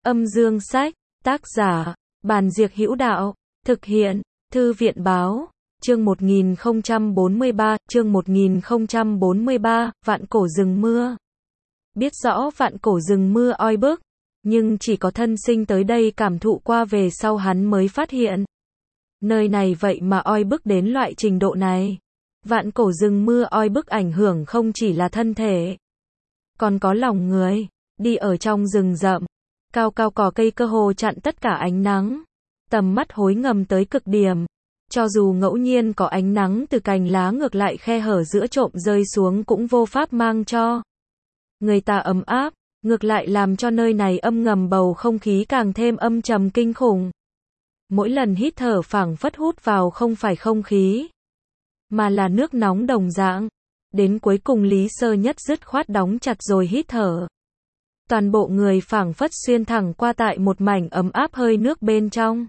Âm Dương Sách, tác giả, Bàn Diệc Hữu Đạo, thực hiện, Thư viện Báo, chương 1043, vạn cổ rừng mưa. Biết rõ vạn cổ rừng mưa oi bức, nhưng chỉ có thân sinh tới đây cảm thụ qua về sau hắn mới phát hiện. Nơi này vậy mà oi bức đến loại trình độ này. Vạn cổ rừng mưa oi bức ảnh hưởng không chỉ là thân thể, còn có lòng người. Đi ở trong rừng rậm, cao cao cỏ cây cơ hồ chặn tất cả ánh nắng. Tầm mắt hối ngầm tới cực điểm. Cho dù ngẫu nhiên có ánh nắng từ cành lá ngược lại khe hở giữa trộm rơi xuống cũng vô pháp mang cho người ta ấm áp, ngược lại làm cho nơi này âm ngầm bầu không khí càng thêm âm trầm kinh khủng. Mỗi lần hít thở phảng phất hút vào không phải không khí, mà là nước nóng đồng dạng. Đến cuối cùng Lý Sơ Nhất dứt khoát đóng chặt rồi hít thở. Toàn bộ người phảng phất xuyên thẳng qua tại một mảnh ấm áp hơi nước bên trong.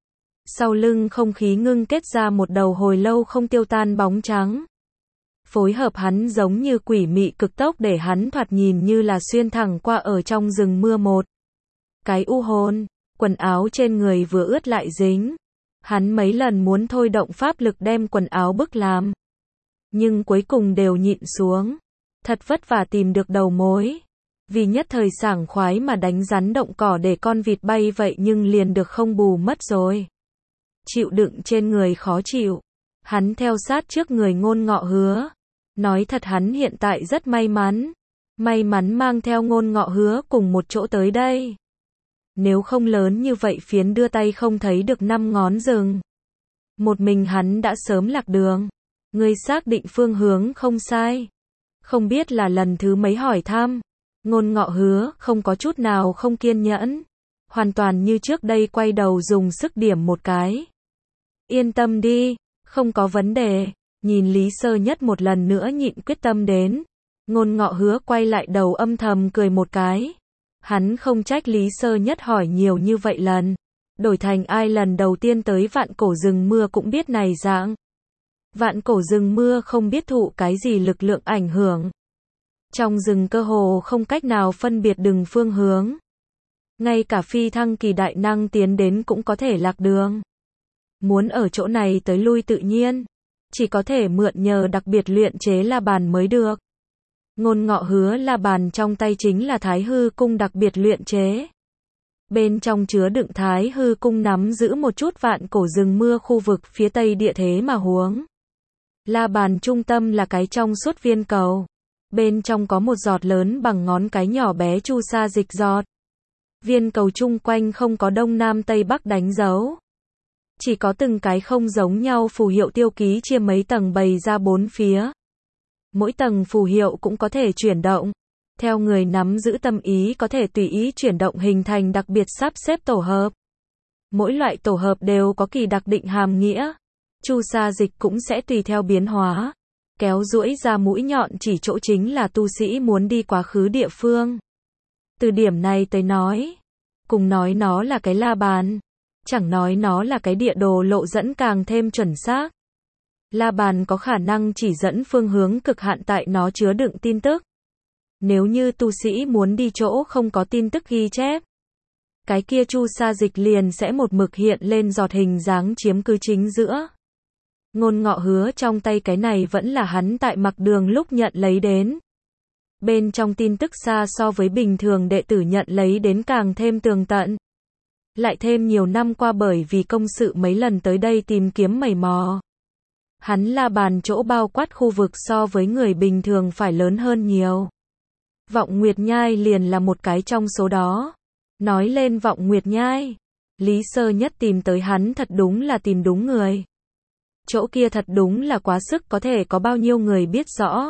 Sau lưng không khí ngưng kết ra một đầu hồi lâu không tiêu tan bóng trắng. Phối hợp hắn giống như quỷ mị cực tốc để hắn thoạt nhìn như là xuyên thẳng qua ở trong rừng mưa một cái u hồn. Quần áo trên người vừa ướt lại dính. Hắn mấy lần muốn thôi động pháp lực đem quần áo bức làm, nhưng cuối cùng đều nhịn xuống. Thật vất vả tìm được đầu mối. Vì nhất thời sảng khoái mà đánh rắn động cỏ để con vịt bay vậy nhưng liền được không bù mất rồi. Chịu đựng trên người khó chịu. Hắn theo sát trước người Ngôn Ngọ Hứa. Nói thật hắn hiện tại rất may mắn. May mắn mang theo Ngôn Ngọ Hứa cùng một chỗ tới đây. Nếu không lớn như vậy phiến đưa tay không thấy được 5 ngón rừng. Một mình hắn đã sớm lạc đường. Ngươi xác định phương hướng không sai. Không biết là lần thứ mấy hỏi thăm. Ngôn Ngọ Hứa không có chút nào không kiên nhẫn. Hoàn toàn như trước đây quay đầu dùng sức điểm một cái. Yên tâm đi, không có vấn đề. Nhìn Lý Sơ Nhất một lần nữa nhịn quyết tâm đến. Ngôn Ngọ Hứa quay lại đầu âm thầm cười một cái. Hắn không trách Lý Sơ Nhất hỏi nhiều như vậy lần. Đổi thành ai lần đầu tiên tới vạn cổ rừng mưa cũng biết này dạng. Vạn cổ rừng mưa không biết thụ cái gì lực lượng ảnh hưởng. Trong rừng cơ hồ không cách nào phân biệt đường phương hướng. Ngay cả phi thăng kỳ đại năng tiến đến cũng có thể lạc đường. Muốn ở chỗ này tới lui tự nhiên, chỉ có thể mượn nhờ đặc biệt luyện chế la bàn mới được. Ngôn Ngọ Hứa la bàn trong tay chính là Thái Hư Cung đặc biệt luyện chế. Bên trong chứa đựng Thái Hư Cung nắm giữ một chút vạn cổ rừng mưa khu vực phía tây địa thế mà huống. La bàn trung tâm là cái trong suốt viên cầu. Bên trong có một giọt lớn bằng ngón cái nhỏ bé chu sa dịch giọt. Viên cầu chung quanh không có đông nam tây bắc đánh dấu. Chỉ có từng cái không giống nhau phù hiệu tiêu ký chia mấy tầng bày ra bốn phía. Mỗi tầng phù hiệu cũng có thể chuyển động. Theo người nắm giữ tâm ý có thể tùy ý chuyển động hình thành đặc biệt sắp xếp tổ hợp. Mỗi loại tổ hợp đều có kỳ đặc định hàm nghĩa. Chu sa dịch cũng sẽ tùy theo biến hóa. Kéo duỗi ra mũi nhọn chỉ chỗ chính là tu sĩ muốn đi quá khứ địa phương. Từ điểm này tới nói, cùng nói nó là cái la bàn, chẳng nói nó là cái địa đồ lộ dẫn càng thêm chuẩn xác. La bàn có khả năng chỉ dẫn phương hướng cực hạn tại nó chứa đựng tin tức. Nếu như tu sĩ muốn đi chỗ không có tin tức ghi chép, cái kia chu sa dịch liền sẽ một mực hiện lên giọt hình dáng chiếm cứ chính giữa. Ngôn Ngọ Hứa trong tay cái này vẫn là hắn tại mặc đường lúc nhận lấy đến. Bên trong tin tức xa so với bình thường đệ tử nhận lấy đến càng thêm tường tận. Lại thêm nhiều năm qua bởi vì công sự mấy lần tới đây tìm kiếm mày mò. Hắn la bàn chỗ bao quát khu vực so với người bình thường phải lớn hơn nhiều. Vọng Nguyệt Nhai liền là một cái trong số đó. Nói lên Vọng Nguyệt Nhai, Lý Sơ Nhất tìm tới hắn thật đúng là tìm đúng người. Chỗ kia thật đúng là quá sức có thể có bao nhiêu người biết rõ.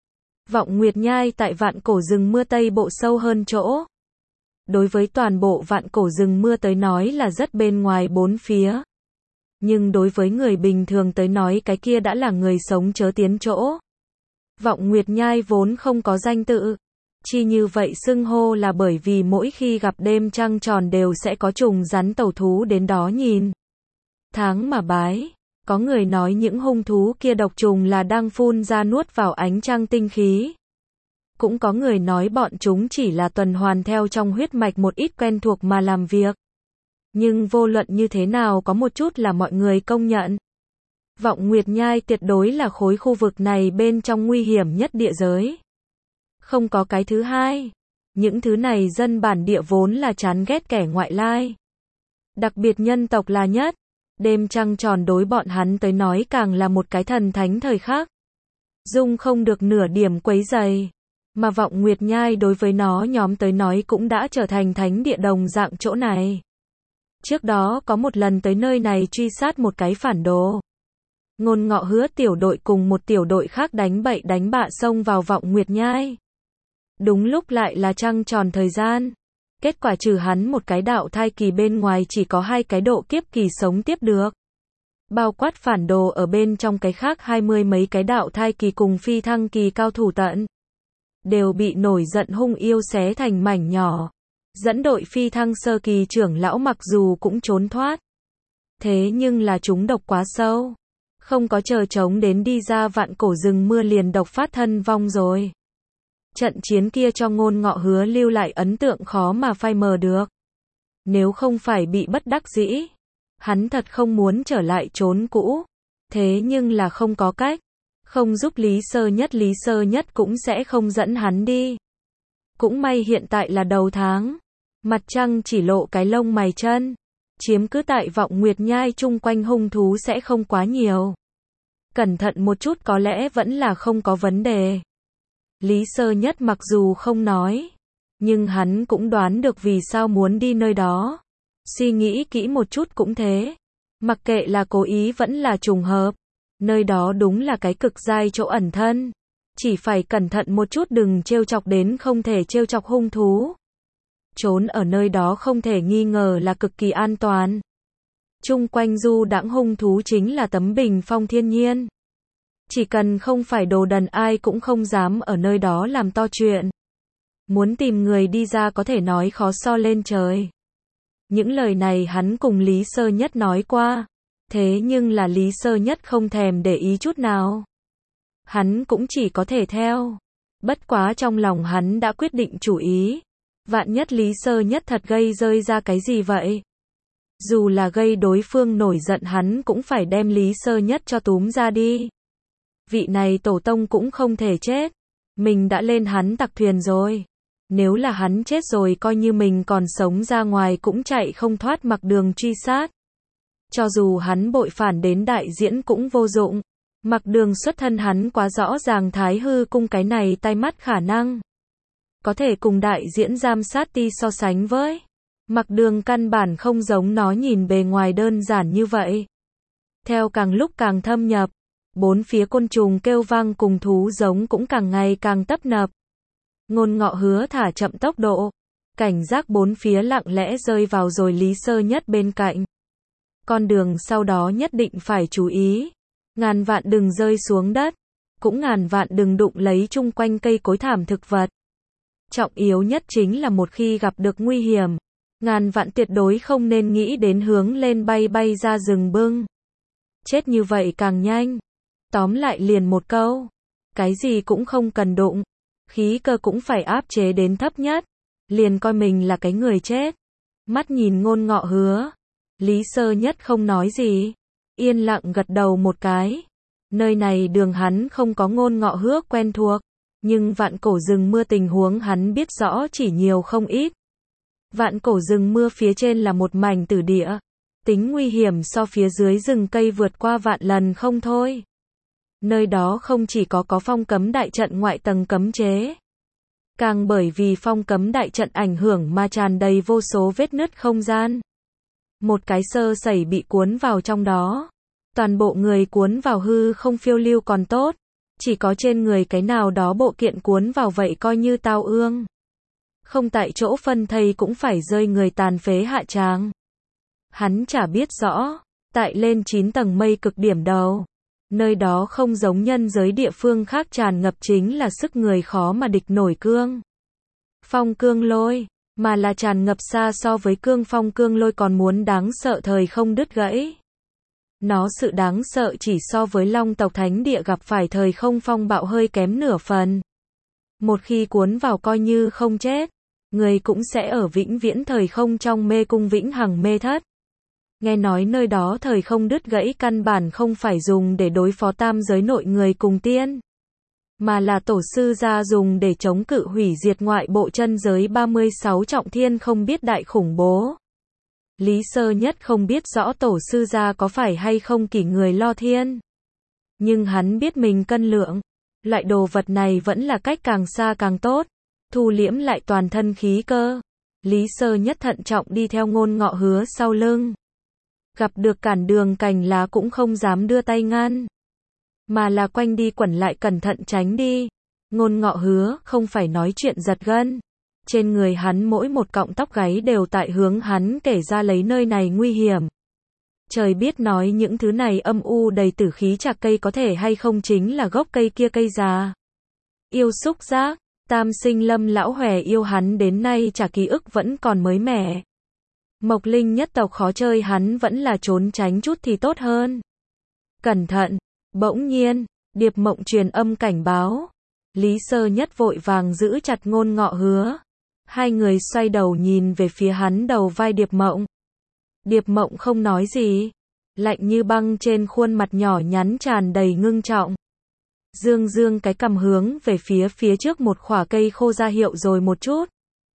Vọng Nguyệt Nhai tại vạn cổ rừng mưa tây bộ sâu hơn chỗ. Đối với toàn bộ vạn cổ rừng mưa tới nói là rất bên ngoài bốn phía. Nhưng đối với người bình thường tới nói cái kia đã là người sống chớ tiến chỗ. Vọng Nguyệt Nhai vốn không có danh tự. Chi như vậy xưng hô là bởi vì mỗi khi gặp đêm trăng tròn đều sẽ có trùng rắn tẩu thú đến đó nhìn. Tháng mà bái. Có người nói những hung thú kia độc trùng là đang phun ra nuốt vào ánh trăng tinh khí. Cũng có người nói bọn chúng chỉ là tuần hoàn theo trong huyết mạch một ít quen thuộc mà làm việc. Nhưng vô luận như thế nào có một chút là mọi người công nhận. Vọng Nguyệt Nhai tuyệt đối là khối khu vực này bên trong nguy hiểm nhất địa giới. Không có cái thứ hai. Những thứ này dân bản địa vốn là chán ghét kẻ ngoại lai. Đặc biệt nhân tộc là nhất. Đêm trăng tròn đối bọn hắn tới nói càng là một cái thần thánh thời khắc. Dung không được nửa điểm quấy rầy. Mà Vọng Nguyệt Nhai đối với nó nhóm tới nói cũng đã trở thành thánh địa đồng dạng chỗ này. Trước đó có một lần tới nơi này truy sát một cái phản đồ. Ngôn Ngọ Hứa tiểu đội cùng một tiểu đội khác đánh bậy đánh bạ xông vào Vọng Nguyệt Nhai. Đúng lúc lại là trăng tròn thời gian. Kết quả trừ hắn một cái đạo thai kỳ bên ngoài chỉ có 2 cái độ kiếp kỳ sống tiếp được. Bao quát phản đồ ở bên trong cái khác 20 mấy cái đạo thai kỳ cùng phi thăng kỳ cao thủ tận. Đều bị nổi giận hung yêu xé thành mảnh nhỏ. Dẫn đội phi thăng sơ kỳ trưởng lão mặc dù cũng trốn thoát. Thế nhưng là chúng độc quá sâu. Không có chờ chống đến đi ra vạn cổ rừng mưa liền độc phát thân vong rồi. Trận chiến kia cho Ngôn Ngọ Hứa lưu lại ấn tượng khó mà phai mờ được. Nếu không phải bị bất đắc dĩ, hắn thật không muốn trở lại chốn cũ. Thế nhưng là không có cách. Không giúp Lý Sơ Nhất cũng sẽ không dẫn hắn đi. Cũng may hiện tại là đầu tháng. Mặt trăng chỉ lộ cái lông mày chân. Chiếm cứ tại Vọng Nguyệt Nhai chung quanh hung thú sẽ không quá nhiều. Cẩn thận một chút có lẽ vẫn là không có vấn đề. Lý Sơ Nhất mặc dù không nói, nhưng hắn cũng đoán được vì sao muốn đi nơi đó. Suy nghĩ kỹ một chút cũng thế. Mặc kệ là cố ý vẫn là trùng hợp. Nơi đó đúng là cái cực giai chỗ ẩn thân. Chỉ phải cẩn thận một chút đừng trêu chọc đến không thể trêu chọc hung thú. Trốn ở nơi đó không thể nghi ngờ là cực kỳ an toàn. Chung quanh du đãng hung thú chính là tấm bình phong thiên nhiên. Chỉ cần không phải đồ đần ai cũng không dám ở nơi đó làm to chuyện. Muốn tìm người đi ra có thể nói khó so lên trời. Những lời này hắn cùng Lý Sơ Nhất nói qua. Thế nhưng là Lý Sơ Nhất không thèm để ý chút nào. Hắn cũng chỉ có thể theo. Bất quá trong lòng hắn đã quyết định chủ ý. Vạn nhất Lý Sơ Nhất thật gây rơi ra cái gì vậy? Dù là gây đối phương nổi giận hắn cũng phải đem Lý Sơ Nhất cho túm ra đi. Vị này tổ tông cũng không thể chết. Mình đã lên hắn tặc thuyền rồi. Nếu là hắn chết rồi coi như mình còn sống ra ngoài cũng chạy không thoát mặc đường truy sát. Cho dù hắn bội phản đến đại diễn cũng vô dụng. Mặc đường xuất thân hắn quá rõ ràng Thái Hư cung cái này tai mắt khả năng. Có thể cùng đại diễn giam sát ti so sánh với. Mặc đường căn bản không giống nó nhìn bề ngoài đơn giản như vậy. Theo càng lúc càng thâm nhập, bốn phía côn trùng kêu vang cùng thú giống cũng càng ngày càng tấp nập. Ngôn Ngọ Hứa thả chậm tốc độ. Cảnh giác bốn phía lặng lẽ rơi vào rồi Lý Sơ Nhất bên cạnh. Con đường sau đó nhất định phải chú ý. Ngàn vạn đừng rơi xuống đất. Cũng ngàn vạn đừng đụng lấy chung quanh cây cối thảm thực vật. Trọng yếu nhất chính là một khi gặp được nguy hiểm, ngàn vạn tuyệt đối không nên nghĩ đến hướng lên bay bay ra rừng bưng. Chết như vậy càng nhanh. Tóm lại liền một câu. Cái gì cũng không cần đụng. Khí cơ cũng phải áp chế đến thấp nhất. Liền coi mình là cái người chết. Mắt nhìn Ngôn Ngọ Hứa. Lý Sơ Nhất không nói gì. Yên lặng gật đầu một cái. Nơi này đường hắn không có Ngôn Ngọ Hứa quen thuộc. Nhưng vạn cổ rừng mưa tình huống hắn biết rõ chỉ nhiều không ít. Vạn cổ rừng mưa phía trên là một mảnh tử địa. Tính nguy hiểm so phía dưới rừng cây vượt qua vạn lần không thôi. Nơi đó không chỉ có phong cấm đại trận ngoại tầng cấm chế. Càng bởi vì phong cấm đại trận ảnh hưởng mà tràn đầy vô số vết nứt không gian. Một cái sơ sẩy bị cuốn vào trong đó. Toàn bộ người cuốn vào hư không phiêu lưu còn tốt. Chỉ có trên người cái nào đó bộ kiện cuốn vào vậy coi như tao ương. Không tại chỗ phân thây cũng phải rơi người tàn phế hạ tràng. Hắn chả biết rõ. Tại lên 9 tầng mây cực điểm đầu. Nơi đó không giống nhân giới địa phương khác tràn ngập chính là sức người khó mà địch nổi cương. Phong cương lôi. Mà là tràn ngập xa so với cương phong cương lôi còn muốn đáng sợ thời không đứt gãy. Nó sự đáng sợ chỉ so với Long tộc thánh địa gặp phải thời không phong bạo hơi kém nửa phần. Một khi cuốn vào coi như không chết, người cũng sẽ ở vĩnh viễn thời không trong mê cung vĩnh hằng mê thất. Nghe nói nơi đó thời không đứt gãy căn bản không phải dùng để đối phó tam giới nội người cùng tiên, mà là tổ sư gia dùng để chống cự hủy diệt ngoại bộ chân giới 36 trọng thiên không biết đại khủng bố. Lý Sơ Nhất không biết rõ tổ sư gia có phải hay không kỷ người lo thiên. Nhưng hắn biết mình cân lượng. Loại đồ vật này vẫn là cách càng xa càng tốt. Thu liễm lại toàn thân khí cơ. Lý Sơ Nhất thận trọng đi theo Ngôn Ngọ Hứa sau lưng. Gặp được cản đường cành lá cũng không dám đưa tay ngăn, mà là quanh đi quẩn lại cẩn thận tránh đi. Ngôn Ngọ Hứa không phải nói chuyện giật gân. Trên người hắn mỗi một cọng tóc gáy đều tại hướng hắn kể ra lấy nơi này nguy hiểm. Trời biết nói những thứ này âm u đầy tử khí chạc cây có thể hay không chính là gốc cây kia cây già. Yêu xúc giác, Tam Sinh Lâm lão hòe yêu hắn đến nay chả ký ức vẫn còn mới mẻ. Mộc Linh nhất tộc khó chơi hắn vẫn là trốn tránh chút thì tốt hơn. Cẩn thận, bỗng nhiên, Điệp Mộng truyền âm cảnh báo. Lý Sơ Nhất vội vàng giữ chặt Ngôn Ngọ Hứa. Hai người xoay đầu nhìn về phía hắn đầu vai Điệp Mộng. Điệp Mộng không nói gì, lạnh như băng trên khuôn mặt nhỏ nhắn tràn đầy ngưng trọng. Dương dương cái cằm hướng về phía trước một khỏa cây khô ra hiệu rồi một chút.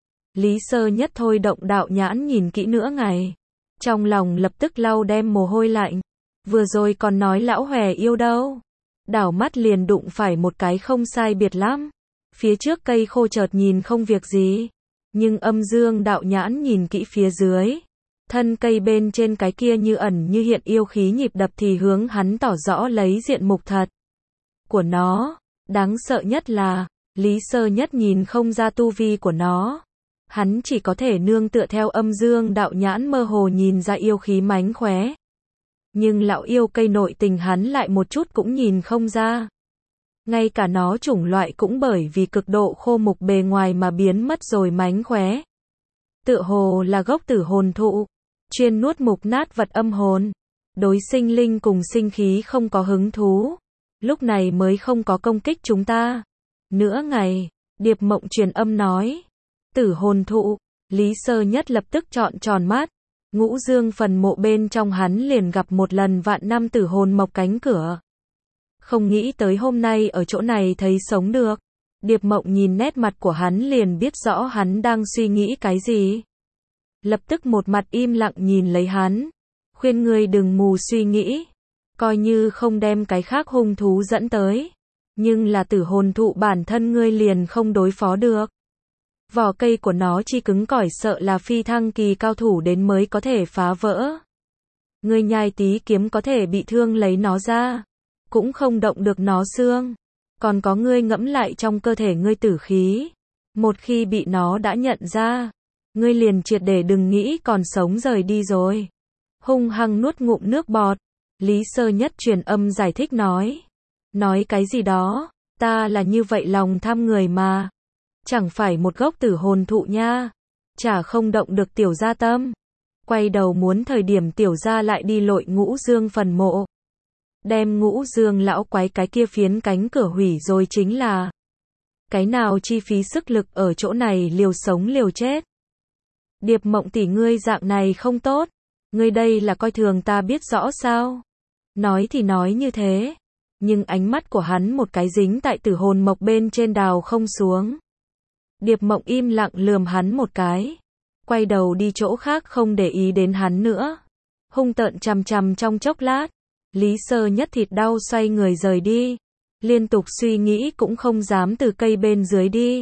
Lý Sơ Nhất thôi động đạo nhãn nhìn kỹ nữa ngày. Trong lòng lập tức lau đem mồ hôi lạnh. Vừa rồi còn nói lão hòe yêu đâu. Đảo mắt liền đụng phải một cái không sai biệt lắm. Phía trước cây khô chợt nhìn không việc gì. Nhưng âm dương đạo nhãn nhìn kỹ phía dưới. Thân cây bên trên cái kia như ẩn như hiện yêu khí nhịp đập thì hướng hắn tỏ rõ lấy diện mục thật của nó. Đáng sợ nhất là, Lý Sơ Nhất nhìn không ra tu vi của nó. Hắn chỉ có thể nương tựa theo âm dương đạo nhãn mơ hồ nhìn ra yêu khí mánh khóe. Nhưng lão yêu cây nội tình hắn lại một chút cũng nhìn không ra. Ngay cả nó chủng loại cũng bởi vì cực độ khô mục bề ngoài mà biến mất rồi mánh khóe. Tựa hồ là gốc tử hồn thụ, chuyên nuốt mục nát vật âm hồn. Đối sinh linh cùng sinh khí không có hứng thú. Lúc này mới không có công kích chúng ta. Nửa ngày, Điệp Mộng truyền âm nói. Tử hồn thụ, Lý Sơ Nhất lập tức trọn tròn mắt. Ngũ Dương phần mộ bên trong hắn liền gặp một lần vạn năm tử hồn mọc cánh cửa. Không nghĩ tới hôm nay ở chỗ này thấy sống được. Điệp Mộng nhìn nét mặt của hắn liền biết rõ hắn đang suy nghĩ cái gì. Lập tức một mặt im lặng nhìn lấy hắn. Khuyên ngươi đừng mù suy nghĩ. Coi như không đem cái khác hung thú dẫn tới. Nhưng là tử hồn thụ bản thân ngươi liền không đối phó được. Vỏ cây của nó chi cứng cỏi sợ là phi thăng kỳ cao thủ đến mới có thể phá vỡ. Ngươi nhai tí kiếm có thể bị thương lấy nó ra. Cũng không động được nó xương. Còn có ngươi ngẫm lại trong cơ thể ngươi tử khí. Một khi bị nó đã nhận ra, ngươi liền triệt để đừng nghĩ còn sống rời đi rồi. Hung hăng nuốt ngụm nước bọt. Lý Sơ Nhất truyền âm giải thích nói. Nói cái gì đó, ta là như vậy lòng tham người mà. Chẳng phải một gốc tử hồn thụ nha. Chả không động được tiểu gia tâm. Quay đầu muốn thời điểm tiểu gia lại đi lội Ngũ Dương phần mộ. Đem Ngũ Dương lão quái cái kia phiến cánh cửa hủy rồi chính là. Cái nào chi phí sức lực ở chỗ này liều sống liều chết. Điệp Mộng tỷ ngươi dạng này không tốt. Ngươi đây là coi thường ta biết rõ sao. Nói thì nói như thế. Nhưng ánh mắt của hắn một cái dính tại tử hồn mộc bên trên đào không xuống. Điệp Mộng im lặng lườm hắn một cái. Quay đầu đi chỗ khác không để ý đến hắn nữa. Hung tợn chằm chằm trong chốc lát. Lý Sơ Nhất thịt đau xoay người rời đi. Liên tục suy nghĩ cũng không dám từ cây bên dưới đi.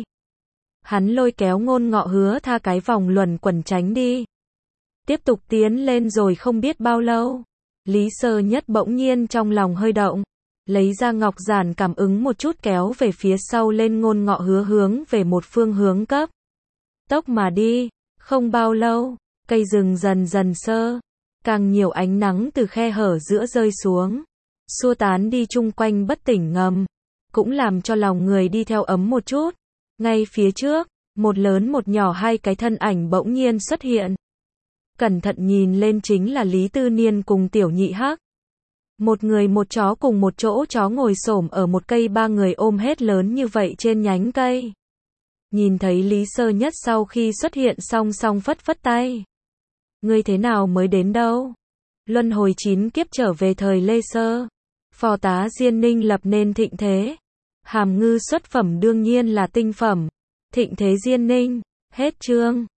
Hắn lôi kéo Ngôn Ngọ Hứa tha cái vòng luẩn quẩn tránh đi. Tiếp tục tiến lên rồi không biết bao lâu. Lý Sơ Nhất bỗng nhiên trong lòng hơi động. Lấy ra ngọc giản cảm ứng một chút kéo về phía sau lên Ngôn Ngọ Hứa hướng về một phương hướng cấp tốc mà đi. Không bao lâu, cây rừng dần dần sơ. Càng nhiều ánh nắng từ khe hở giữa rơi xuống. Xua tán đi chung quanh bất tỉnh ngầm. Cũng làm cho lòng người đi theo ấm một chút. Ngay phía trước, một lớn một nhỏ hai cái thân ảnh bỗng nhiên xuất hiện. Cẩn thận nhìn lên chính là Lý Tư Niên cùng Tiểu Nhị Hắc. Một người một chó cùng một chỗ chó ngồi xổm ở một cây ba người ôm hết lớn như vậy trên nhánh cây. Nhìn thấy Lý Sơ Nhất sau khi xuất hiện song song phất phất tay. Ngươi thế nào mới đến đâu? Luân hồi 9 kiếp trở về thời Lê Sơ. Phò tá Diên Ninh lập nên thịnh thế. Hàm ngư xuất phẩm đương nhiên là tinh phẩm. Thịnh thế Diên Ninh. Hết chương.